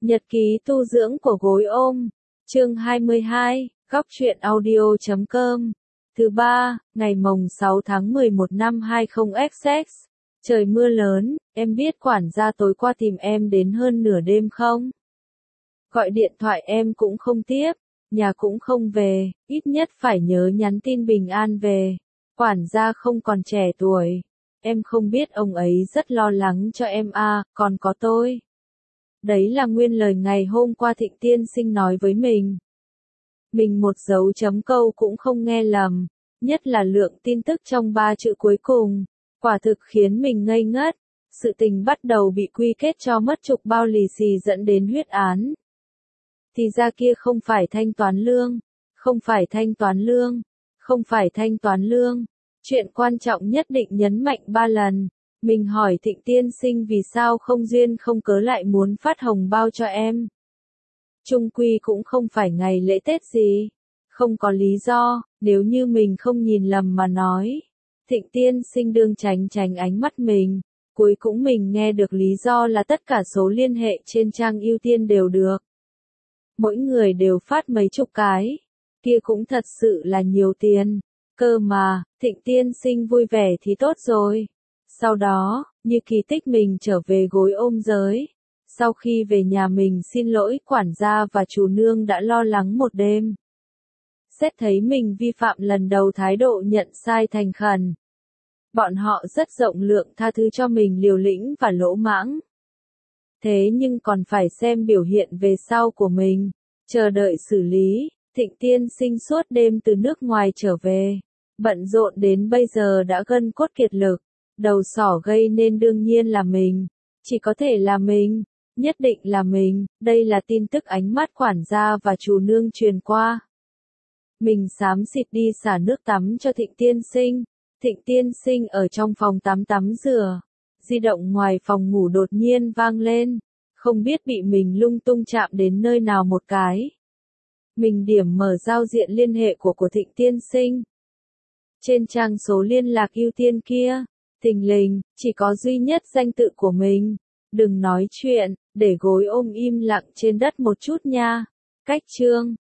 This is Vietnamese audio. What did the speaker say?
Nhật ký tu dưỡng của gối ôm. Chương 22, Góc truyện audio.com. Thứ ba, ngày mồng 6 tháng 11 năm 20XX. Trời mưa lớn, em biết quản gia tối qua tìm em đến hơn nửa đêm không? Gọi điện thoại em cũng không tiếp, nhà cũng không về, ít nhất phải nhớ nhắn tin bình an về. Quản gia không còn trẻ tuổi. Em không biết ông ấy rất lo lắng cho em à, còn có tôi. Đấy là nguyên lời ngày hôm qua Thịnh Tiên Sinh nói với mình. Mình một dấu chấm câu cũng không nghe lầm, nhất là lượng tin tức trong 3 chữ cuối cùng. Quả thực khiến mình ngây ngất, sự tình bắt đầu bị quy kết cho mất chục bao lì xì dẫn đến huyết án. Thì ra kia không phải thanh toán lương, không phải thanh toán lương, không phải thanh toán lương. Chuyện quan trọng nhất định nhấn mạnh 3 lần. Mình hỏi Thịnh Tiên Sinh vì sao không duyên không cớ lại muốn phát hồng bao cho em. Chung quy cũng không phải ngày lễ Tết gì. Không có lý do, nếu như mình không nhìn lầm mà nói. Thịnh Tiên Sinh đương tránh ánh mắt mình. Cuối cùng mình nghe được lý do là tất cả số liên hệ trên trang ưu tiên đều được. Mỗi người đều phát mấy chục cái. Kia cũng thật sự là nhiều tiền. Cơ mà, Thịnh Tiên Sinh vui vẻ thì tốt rồi. Sau đó, như kỳ tích mình trở về gối ôm giới. Sau khi về nhà mình xin lỗi quản gia và chủ nương đã lo lắng một đêm. Xét thấy mình vi phạm lần đầu thái độ nhận sai thành khẩn. Bọn họ rất rộng lượng tha thứ cho mình liều lĩnh và lỗ mãng. Thế nhưng còn phải xem biểu hiện về sau của mình. Chờ đợi xử lý, Thịnh Tiên Sinh suốt đêm từ nước ngoài trở về. Bận rộn đến bây giờ đã gân cốt kiệt lực. Đầu sỏ gây nên đương nhiên là mình. Chỉ có thể là mình. Nhất định là mình. Đây là tin tức ánh mắt quản gia và chủ nương truyền qua. Mình xám xịt đi xả nước tắm cho Thịnh Tiên Sinh. Thịnh Tiên Sinh ở trong phòng tắm rửa. Di động ngoài phòng ngủ đột nhiên vang lên. Không biết bị mình lung tung chạm đến nơi nào một cái. Mình điểm mở giao diện liên hệ của Thịnh Tiên Sinh. Trên trang số liên lạc ưu tiên kia, thình lình, chỉ có duy nhất danh tự của mình. Đừng nói chuyện, để gối ôm im lặng trên đất một chút nha. Cách chương.